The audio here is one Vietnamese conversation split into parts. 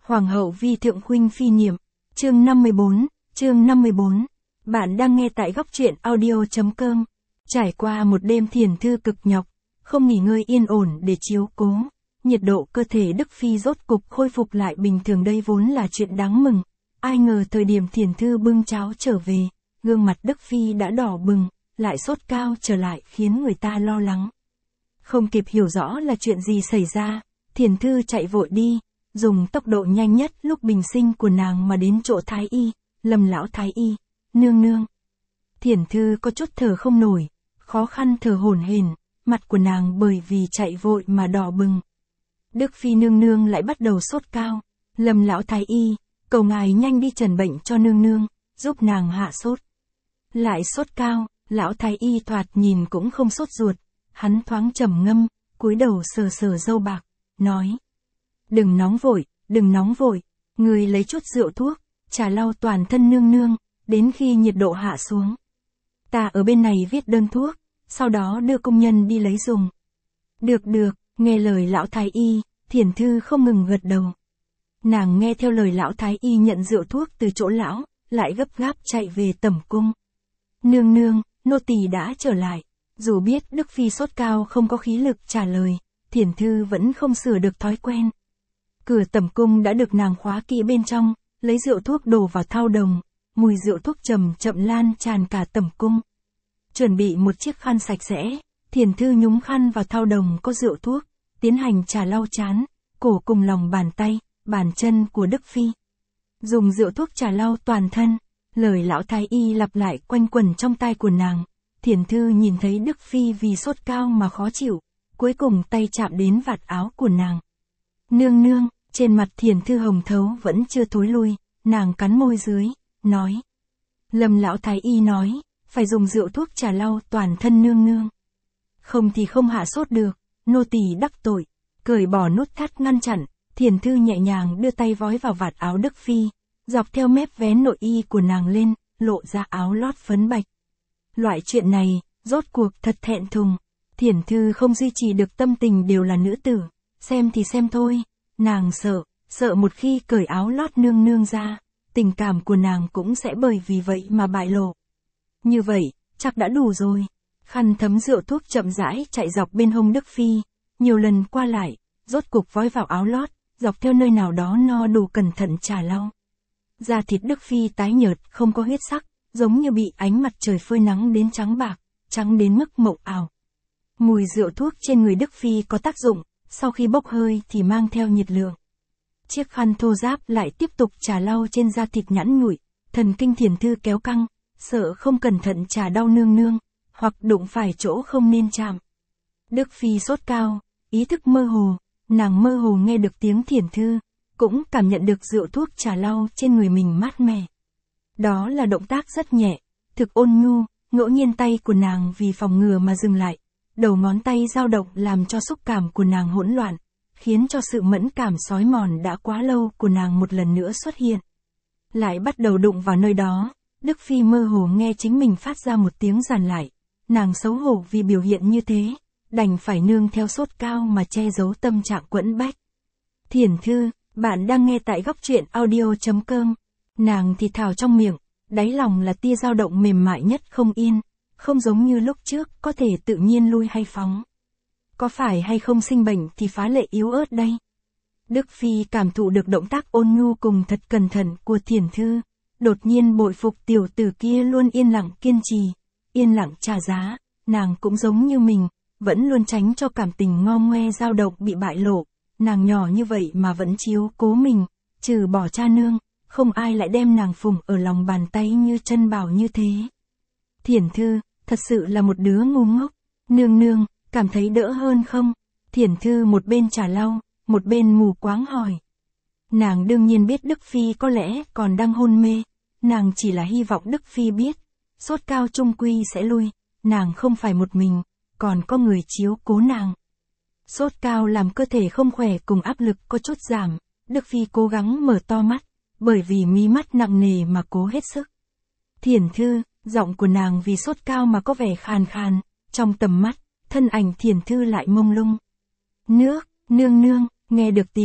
Hoàng hậu vi thượng huynh phi niệm. Chương 54. Bạn đang nghe tại góc truyện audio.com. Trải qua một đêm thiền thư cực nhọc, không nghỉ ngơi yên ổn để chiếu cố, nhiệt độ cơ thể Đức Phi rốt cục khôi phục lại bình thường, đây vốn là chuyện đáng mừng. Ai ngờ thời điểm thiền thư bưng cháo trở về, gương mặt Đức Phi đã đỏ bừng, lại sốt cao trở lại khiến người ta lo lắng. Không kịp hiểu rõ là chuyện gì xảy ra, thiền thư chạy vội đi, dùng tốc độ nhanh nhất lúc bình sinh của nàng mà đến chỗ Thái Y, Lâm lão Thái Y, nương. Thiền thư có chút thở không nổi, khó khăn thở hổn hển, mặt của nàng bởi vì chạy vội mà đỏ bừng. Đức Phi nương lại bắt đầu sốt cao, Lâm lão Thái Y, cầu ngài nhanh đi trần bệnh cho nương, giúp nàng hạ sốt. Lại sốt cao, lão Thái Y thoạt nhìn cũng không sốt ruột, hắn thoáng trầm ngâm, cúi đầu sờ râu bạc, nói: Đừng nóng vội, người lấy chút rượu thuốc, trà lau toàn thân nương, đến khi nhiệt độ hạ xuống. Ta ở bên này viết đơn thuốc, sau đó đưa công nhân đi lấy dùng. Được, nghe lời lão Thái Y, thiền thư không ngừng gật đầu. Nàng nghe theo lời lão Thái Y nhận rượu thuốc từ chỗ lão, lại gấp gáp chạy về tẩm cung. Nương, nô tỳ đã trở lại. Dù biết Đức Phi sốt cao không có khí lực trả lời, thiền thư vẫn không sửa được thói quen. Cửa tẩm cung đã được nàng khóa kỹ bên trong, lấy rượu thuốc đổ vào thau đồng, mùi rượu thuốc chậm lan tràn cả tẩm cung. Chuẩn bị một chiếc khăn sạch sẽ, thiền thư nhúng khăn vào thau đồng có rượu thuốc, tiến hành trà lau trán, cổ cùng lòng bàn tay, bàn chân của Đức Phi. Dùng rượu thuốc trà lau toàn thân, lời lão Thái Y lặp lại quanh quẩn trong tai của nàng. Thiền thư nhìn thấy Đức Phi vì sốt cao mà khó chịu, cuối cùng tay chạm đến vạt áo của nàng. Nương, trên mặt thiền thư hồng thấu vẫn chưa thối lui, nàng cắn môi dưới, nói. Lâm lão Thái Y nói, phải dùng rượu thuốc trà lau toàn thân nương. Không thì không hạ sốt được, nô tỳ đắc tội. Cởi bỏ nút thắt ngăn chặn, thiền thư nhẹ nhàng đưa tay vói vào vạt áo Đức Phi, dọc theo mép vén nội y của nàng lên, lộ ra áo lót phấn bạch. Loại chuyện này, rốt cuộc thật thẹn thùng. Thiền thư không duy trì được tâm tình đều là nữ tử, xem thì xem thôi, nàng sợ một khi cởi áo lót nương ra, tình cảm của nàng cũng sẽ bởi vì vậy mà bại lộ. Như vậy, chắc đã đủ rồi. Khăn thấm rượu thuốc chậm rãi chạy dọc bên hông Đức Phi, nhiều lần qua lại, rốt cục vói vào áo lót, dọc theo nơi nào đó no đủ cẩn thận trà lau. Da thịt Đức Phi tái nhợt không có huyết sắc, giống như bị ánh mặt trời phơi nắng đến trắng bạc, trắng đến mức mộng ảo. Mùi rượu thuốc trên người Đức Phi có tác dụng, sau khi bốc hơi thì mang theo nhiệt lượng. Chiếc khăn thô ráp lại tiếp tục trà lau trên da thịt nhẵn nhụi, thần kinh thiền thư kéo căng, sợ không cẩn thận trà đau nương, hoặc đụng phải chỗ không nên chạm. Đức Phi sốt cao, ý thức mơ hồ, nàng mơ hồ nghe được tiếng thiền thư, cũng cảm nhận được rượu thuốc trà lau trên người mình mát mẻ. Đó là động tác rất nhẹ, thực ôn nhu, ngẫu nhiên tay của nàng vì phòng ngừa mà dừng lại, đầu ngón tay dao động làm cho xúc cảm của nàng hỗn loạn, khiến cho sự mẫn cảm xói mòn đã quá lâu của nàng một lần nữa xuất hiện. Lại bắt đầu đụng vào nơi đó, Đức Phi mơ hồ nghe chính mình phát ra một tiếng giàn lại, nàng xấu hổ vì biểu hiện như thế, đành phải nương theo sốt cao mà che giấu tâm trạng quẫn bách. Thiền thư, bạn đang nghe tại góc truyện audio.com. Nàng thì thào trong miệng, đáy lòng là tia dao động mềm mại nhất không yên, không giống như lúc trước có thể tự nhiên lui hay phóng. Có phải hay không sinh bệnh thì phá lệ yếu ớt đây? Đức Phi cảm thụ được động tác ôn nhu cùng thật cẩn thận của thiền thư, đột nhiên bội phục tiểu tử kia luôn yên lặng kiên trì, yên lặng trả giá, nàng cũng giống như mình, vẫn luôn tránh cho cảm tình ngo ngoe dao động bị bại lộ, nàng nhỏ như vậy mà vẫn chiếu cố mình, trừ bỏ cha nương. Không ai lại đem nàng phụng ở lòng bàn tay như chân bảo như thế. Thiền thư, thật sự là một đứa ngu ngốc. Nương, cảm thấy đỡ hơn không? Thiền thư một bên trà lau, một bên mù quáng hỏi. Nàng đương nhiên biết Đức Phi có lẽ còn đang hôn mê. Nàng chỉ là hy vọng Đức Phi biết, sốt cao chung quy sẽ lui. Nàng không phải một mình, còn có người chiếu cố nàng. Sốt cao làm cơ thể không khỏe cùng áp lực có chút giảm. Đức Phi cố gắng mở to mắt, bởi vì mí mắt nặng nề mà cố hết sức. Thiền thư, giọng của nàng vì sốt cao mà có vẻ khàn khàn, trong tầm mắt, thân ảnh thiền thư lại mông lung. Nương, nghe được tiếng,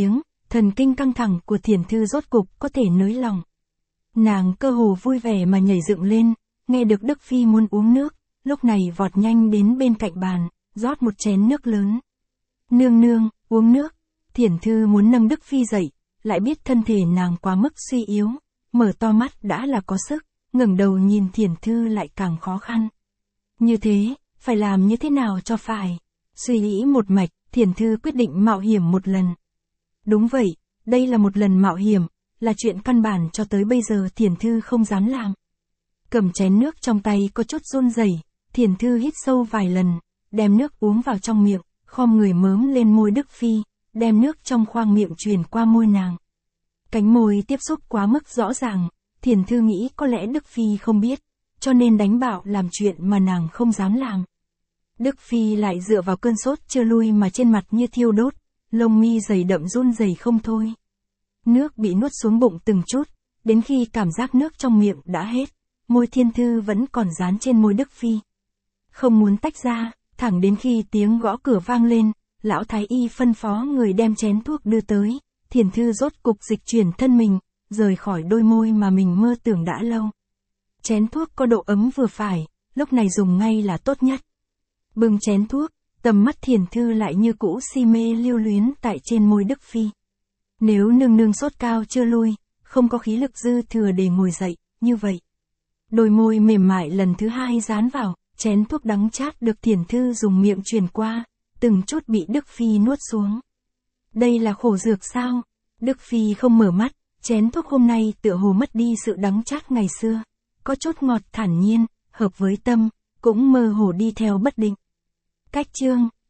thần kinh căng thẳng của Thiển Thư rốt cục có thể nới lỏng. Nàng cơ hồ vui vẻ mà nhảy dựng lên, nghe được Đức Phi muốn uống nước, lúc này vọt nhanh đến bên cạnh bàn, rót một chén nước lớn. Nương nương, uống nước. Thiển Thư muốn nâng Đức Phi dậy, lại biết thân thể nàng quá mức suy yếu, mở to mắt đã là có sức, ngẩng đầu nhìn Thiển Thư lại càng khó khăn. Như thế, phải làm như thế nào cho phải? Suy nghĩ một mạch, Thiển Thư quyết định mạo hiểm một lần. Đúng vậy, đây là một lần mạo hiểm, là chuyện căn bản cho tới bây giờ Thiển Thư không dám làm. Cầm chén nước trong tay có chút run rẩy, Thiển Thư hít sâu vài lần, đem nước uống vào trong miệng, khom người mớm lên môi Đức Phi, đem nước trong khoang miệng truyền qua môi nàng. Cánh môi tiếp xúc quá mức rõ ràng, Thiển Thư nghĩ có lẽ Đức Phi không biết, cho nên đánh bạo làm chuyện mà nàng không dám làm. Đức Phi lại dựa vào cơn sốt chưa lui mà trên mặt như thiêu đốt, lông mi dày đậm run rẩy không thôi. Nước bị nuốt xuống bụng từng chút, đến khi cảm giác nước trong miệng đã hết, môi Thiển Thư vẫn còn dán trên môi Đức Phi. Không muốn tách ra, thẳng đến khi tiếng gõ cửa vang lên, lão thái y phân phó người đem chén thuốc đưa tới, Thiển Thư rốt cục dịch chuyển thân mình, rời khỏi đôi môi mà mình mơ tưởng đã lâu. Chén thuốc có độ ấm vừa phải, lúc này dùng ngay là tốt nhất. Bưng chén thuốc, tầm mắt Thiển Thư lại như cũ si mê lưu luyến tại trên môi Đức Phi. Nếu nương nương sốt cao chưa lui, không có khí lực dư thừa để ngồi dậy, như vậy. Đôi môi mềm mại lần thứ hai dán vào, chén thuốc đắng chát được Thiển Thư dùng miệng truyền qua, từng chút bị Đức Phi nuốt xuống. Đây là khổ dược sao? Đức Phi không mở mắt, chén thuốc hôm nay tựa hồ mất đi sự đắng chát ngày xưa. Có chút ngọt thản nhiên, hợp với tâm, cũng mơ hồ đi theo bất định. Cách chương